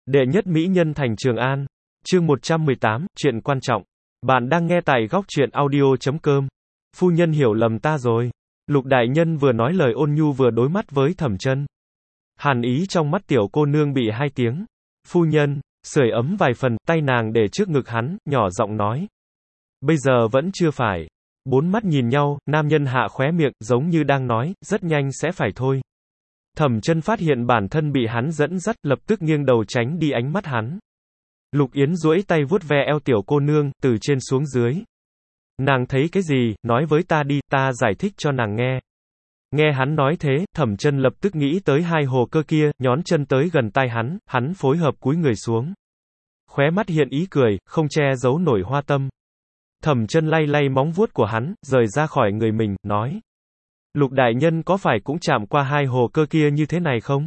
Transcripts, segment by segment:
Đệ nhất mỹ nhân thành Trường An. Chương 118, chuyện quan trọng. Bạn đang nghe tại góc truyện audio.com. Phu nhân hiểu lầm ta rồi. Lục đại nhân vừa nói lời ôn nhu vừa đối mắt với Thẩm Chân. Hàn ý trong mắt tiểu cô nương bị hai tiếng. Phu nhân, sưởi ấm vài phần, tay nàng để trước ngực hắn, nhỏ giọng nói. Bây giờ vẫn chưa phải. Bốn mắt nhìn nhau, nam nhân hạ khóe miệng, giống như đang nói, rất nhanh sẽ phải thôi. Thẩm Chân phát hiện bản thân bị hắn dẫn dắt, lập tức nghiêng đầu tránh đi ánh mắt hắn. Lục Yến duỗi tay vuốt ve eo tiểu cô nương, từ trên xuống dưới. Nàng thấy cái gì, nói với ta đi, ta giải thích cho nàng nghe. Nghe hắn nói thế, Thẩm Chân lập tức nghĩ tới hai hồ cơ kia, nhón chân tới gần tai hắn phối hợp cúi người xuống. Khóe mắt hiện ý cười, không che giấu nổi hoa tâm. Thẩm Chân lay lay móng vuốt của hắn, rời ra khỏi người mình, nói. Lục đại nhân có phải cũng chạm qua hai hồ cơ kia như thế này không?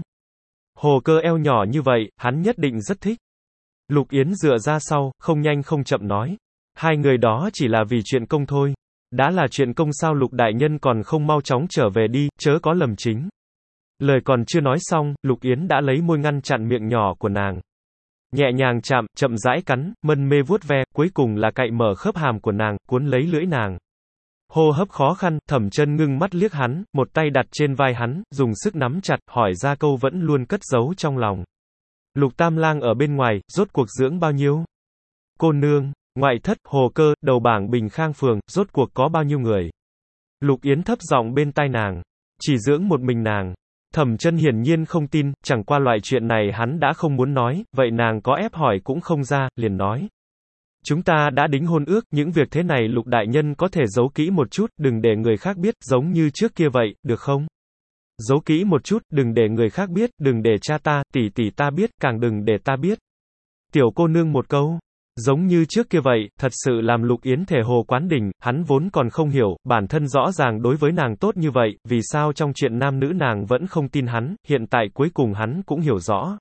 Hồ cơ eo nhỏ như vậy, hắn nhất định rất thích. Lục Yến dựa ra sau, không nhanh không chậm nói. Hai người đó chỉ là vì chuyện công thôi. Đã là chuyện công sao Lục đại nhân còn không mau chóng trở về đi, chớ có lầm chính. Lời còn chưa nói xong, Lục Yến đã lấy môi ngăn chặn miệng nhỏ của nàng. Nhẹ nhàng chạm, chậm rãi cắn, mân mê vuốt ve, cuối cùng là cạy mở khớp hàm của nàng, cuốn lấy lưỡi nàng. Hô hấp khó khăn, Thẩm Chân ngưng mắt liếc hắn, một tay đặt trên vai hắn, dùng sức nắm chặt, hỏi ra câu vẫn luôn cất giấu trong lòng. Lục Tam Lang ở bên ngoài, rốt cuộc dưỡng bao nhiêu? Cô nương, ngoại thất, hồ cơ, đầu bảng Bình Khang phường, rốt cuộc có bao nhiêu người? Lục Yến thấp giọng bên tai nàng. Chỉ dưỡng một mình nàng. Thẩm Chân hiển nhiên không tin, chẳng qua loại chuyện này hắn đã không muốn nói, vậy nàng có ép hỏi cũng không ra, liền nói. Chúng ta đã đính hôn ước, những việc thế này Lục đại nhân có thể giấu kỹ một chút, đừng để người khác biết, giống như trước kia vậy, được không? Giấu kỹ một chút, đừng để người khác biết, đừng để cha ta, tỷ tỷ ta biết, càng đừng để ta biết. Tiểu cô nương một câu, giống như trước kia vậy, thật sự làm Lục Yến thể hồ quán đỉnh, hắn vốn còn không hiểu, bản thân rõ ràng đối với nàng tốt như vậy, vì sao trong chuyện nam nữ nàng vẫn không tin hắn, hiện tại cuối cùng hắn cũng hiểu rõ.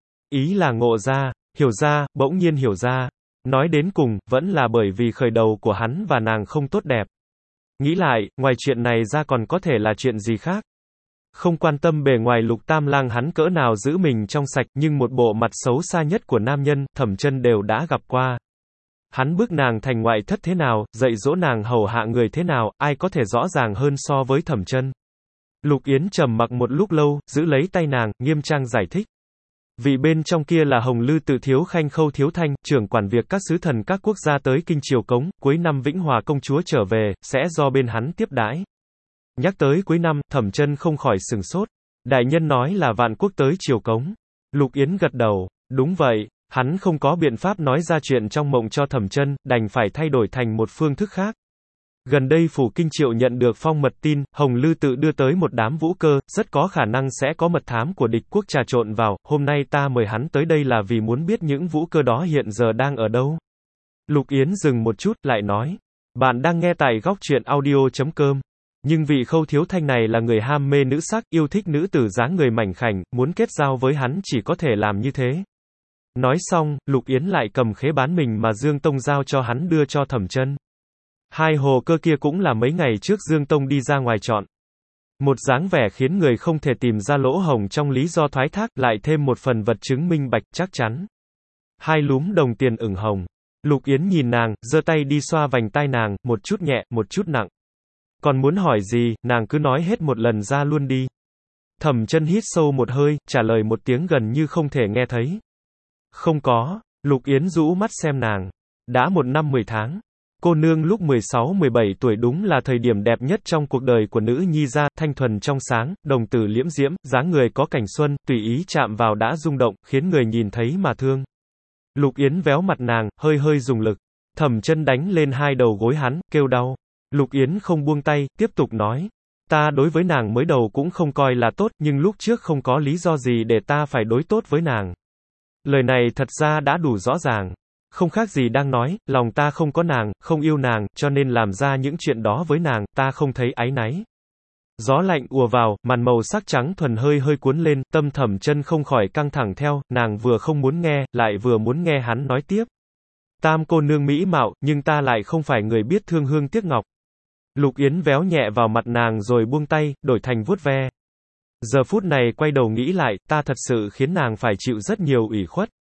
Ý là ngộ ra, hiểu ra, bỗng nhiên hiểu ra. Nói đến cùng, vẫn là bởi vì khởi đầu của hắn và nàng không tốt đẹp. Nghĩ lại, ngoài chuyện này ra còn có thể là chuyện gì khác. Không quan tâm bề ngoài Lục Tam Lang hắn cỡ nào giữ mình trong sạch, nhưng một bộ mặt xấu xa nhất của nam nhân, Thẩm Chân đều đã gặp qua. Hắn bức nàng thành ngoại thất thế nào, dạy dỗ nàng hầu hạ người thế nào, ai có thể rõ ràng hơn so với Thẩm Chân. Lục Yến trầm mặc một lúc lâu, giữ lấy tay nàng, nghiêm trang giải thích. Vì bên trong kia là Hồng Lư Tự Thiếu Khanh Khâu Thiếu Thanh, trưởng quản việc các sứ thần các quốc gia tới kinh triều cống, cuối năm Vĩnh Hòa công chúa trở về, sẽ do bên hắn tiếp đãi. Nhắc tới cuối năm, Thẩm Chân không khỏi sửng sốt. Đại nhân nói là vạn quốc tới triều cống. Lục Yến gật đầu, đúng vậy, hắn không có biện pháp nói ra chuyện trong mộng cho Thẩm Chân, đành phải thay đổi thành một phương thức khác. Gần đây phủ kinh triệu nhận được phong mật tin, Hồng Lư Tự đưa tới một đám vũ cơ, rất có khả năng sẽ có mật thám của địch quốc trà trộn vào, hôm nay ta mời hắn tới đây là vì muốn biết những vũ cơ đó hiện giờ đang ở đâu. Lục Yến dừng một chút, lại nói, bạn đang nghe tại góc truyện audio.com. Nhưng vị Khâu Thiếu Thanh này là người ham mê nữ sắc, yêu thích nữ tử dáng người mảnh khảnh, muốn kết giao với hắn chỉ có thể làm như thế. Nói xong, Lục Yến lại cầm khế bán mình mà Dương Tông giao cho hắn đưa cho Thẩm Chân. Hai hồ cơ kia cũng là mấy ngày trước Dương Tông đi ra ngoài chọn. Một dáng vẻ khiến người không thể tìm ra lỗ hổng trong lý do thoái thác, lại thêm một phần vật chứng minh bạch chắc chắn. Hai lúm đồng tiền ửng hồng. Lục Yến nhìn nàng, giơ tay đi xoa vành tai nàng, một chút nhẹ, một chút nặng. Còn muốn hỏi gì, nàng cứ nói hết một lần ra luôn đi. Thẩm Chân hít sâu một hơi, trả lời một tiếng gần như không thể nghe thấy. Không có. Lục Yến rũ mắt xem nàng. Đã 1 năm 10 tháng. Cô nương lúc 16-17 tuổi đúng là thời điểm đẹp nhất trong cuộc đời của nữ nhi gia, thanh thuần trong sáng, đồng tử liễm diễm, dáng người có cảnh xuân, tùy ý chạm vào đã rung động, khiến người nhìn thấy mà thương. Lục Yến véo mặt nàng, hơi hơi dùng lực. Thẩm Chân đánh lên hai đầu gối hắn, kêu đau. Lục Yến không buông tay, tiếp tục nói. Ta đối với nàng mới đầu cũng không coi là tốt, nhưng lúc trước không có lý do gì để ta phải đối tốt với nàng. Lời này thật ra đã đủ rõ ràng. Không khác gì đang nói, lòng ta không có nàng, không yêu nàng, cho nên làm ra những chuyện đó với nàng, ta không thấy áy náy. Gió lạnh ùa vào, màn màu sắc trắng thuần hơi hơi cuốn lên, tâm Thẩm Chân không khỏi căng thẳng theo, nàng vừa không muốn nghe, lại vừa muốn nghe hắn nói tiếp. Tam cô nương mỹ mạo, nhưng ta lại không phải người biết thương hương tiếc ngọc. Lục Yến véo nhẹ vào mặt nàng rồi buông tay, đổi thành vuốt ve. Giờ phút này quay đầu nghĩ lại, ta thật sự khiến nàng phải chịu rất nhiều ủy khuất.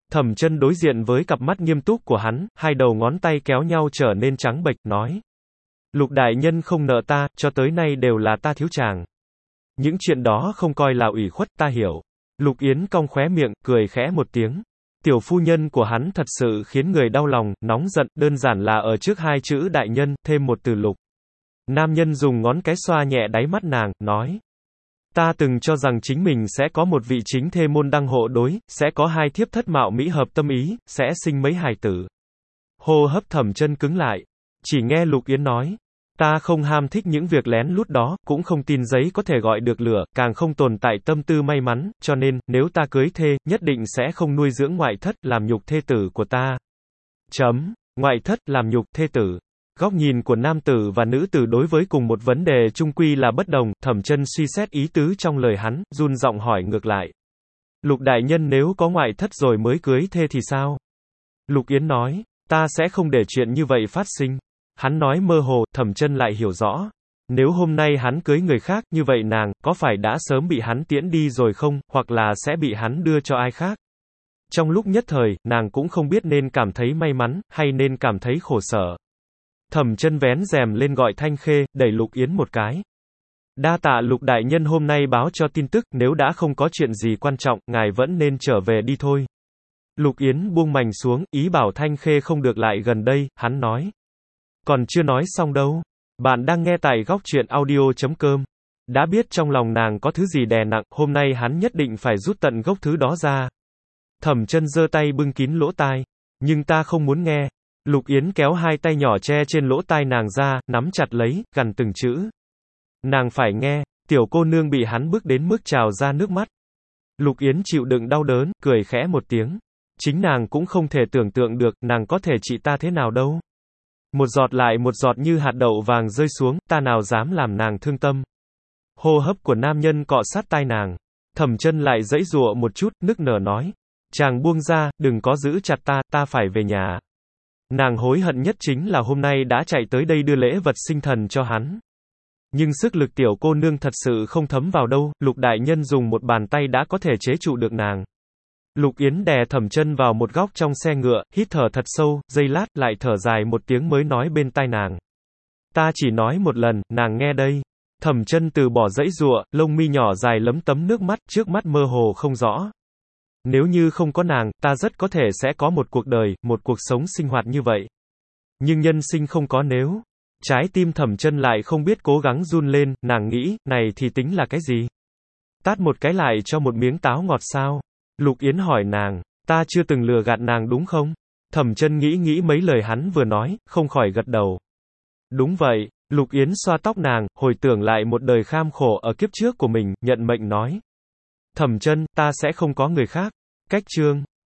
Thẩm Chân đối diện với cặp mắt nghiêm túc của hắn, hai đầu ngón tay kéo nhau trở nên trắng bệch, nói. Lục đại nhân không nợ ta, cho tới nay đều là ta thiếu chàng. Những chuyện đó không coi là ủy khuất, ta hiểu. Lục Yến cong khóe miệng, cười khẽ một tiếng. Tiểu phu nhân của hắn thật sự khiến người đau lòng, nóng giận, đơn giản là ở trước hai chữ đại nhân, thêm một từ lục. Nam nhân dùng ngón cái xoa nhẹ đáy mắt nàng, nói. Ta từng cho rằng chính mình sẽ có một vị chính thê môn đăng hộ đối, sẽ có hai thiếp thất mạo mỹ hợp tâm ý, sẽ sinh mấy hài tử. Hô hấp Thẩm Chân cứng lại. Chỉ nghe Lục Yến nói. Ta không ham thích những việc lén lút đó, cũng không tin giấy có thể gọi được lửa, càng không tồn tại tâm tư may mắn, cho nên, nếu ta cưới thê, nhất định sẽ không nuôi dưỡng ngoại thất, làm nhục thê tử của ta. Ngoại thất, làm nhục thê tử. Góc nhìn của nam tử và nữ tử đối với cùng một vấn đề chung quy là bất đồng, Thẩm Chân suy xét ý tứ trong lời hắn, run giọng hỏi ngược lại. Lục đại nhân nếu có ngoại thất rồi mới cưới thê thì sao? Lục Yến nói, ta sẽ không để chuyện như vậy phát sinh. Hắn nói mơ hồ, Thẩm Chân lại hiểu rõ. Nếu hôm nay hắn cưới người khác, như vậy nàng, có phải đã sớm bị hắn tiễn đi rồi không, hoặc là sẽ bị hắn đưa cho ai khác? Trong lúc nhất thời, nàng cũng không biết nên cảm thấy may mắn, hay nên cảm thấy khổ sở. Thẩm Chân vén rèm lên gọi Thanh Khê, đẩy Lục Yến một cái. Đa tạ Lục đại nhân hôm nay báo cho tin tức, nếu đã không có chuyện gì quan trọng, ngài vẫn nên trở về đi thôi. Lục Yến buông mành xuống, ý bảo Thanh Khê không được lại gần đây, hắn nói. Còn chưa nói xong đâu. Bạn đang nghe tại góc truyện audio.com. Đã biết trong lòng nàng có thứ gì đè nặng, hôm nay hắn nhất định phải rút tận gốc thứ đó ra. Thẩm Chân giơ tay bưng kín lỗ tai. Nhưng ta không muốn nghe. Lục Yến kéo hai tay nhỏ che trên lỗ tai nàng ra, nắm chặt lấy, gằn từng chữ. Nàng phải nghe. Tiểu cô nương bị hắn bức đến mức trào ra nước mắt. Lục Yến chịu đựng đau đớn, cười khẽ một tiếng. Chính nàng cũng không thể tưởng tượng được, nàng có thể trị ta thế nào đâu. Một giọt lại một giọt như hạt đậu vàng rơi xuống, ta nào dám làm nàng thương tâm. Hô hấp của nam nhân cọ sát tai nàng. Thẩm Chân lại giãy giụa một chút, nức nở nói. Chàng buông ra, đừng có giữ chặt ta, ta phải về nhà. Nàng hối hận nhất chính là hôm nay đã chạy tới đây đưa lễ vật sinh thần cho hắn. Nhưng sức lực tiểu cô nương thật sự không thấm vào đâu, Lục đại nhân dùng một bàn tay đã có thể chế trụ được nàng. Lục Yến đè Thẩm Chân vào một góc trong xe ngựa, hít thở thật sâu, giây lát lại thở dài một tiếng mới nói bên tai nàng. Ta chỉ nói một lần, nàng nghe đây. Thẩm Chân từ bỏ giãy giụa, lông mi nhỏ dài lấm tấm nước mắt, trước mắt mơ hồ không rõ. Nếu như không có nàng, ta rất có thể sẽ có một cuộc đời, một cuộc sống sinh hoạt như vậy. Nhưng nhân sinh không có nếu. Trái tim Thẩm Chân lại không biết cố gắng run lên, nàng nghĩ, này thì tính là cái gì? Tát một cái lại cho một miếng táo ngọt sao? Lục Yến hỏi nàng, ta chưa từng lừa gạt nàng đúng không? Thẩm Chân nghĩ mấy lời hắn vừa nói, không khỏi gật đầu. Đúng vậy, Lục Yến xoa tóc nàng, hồi tưởng lại một đời kham khổ ở kiếp trước của mình, nhận mệnh nói. Thẩm Chân, ta sẽ không có người khác. Cách chương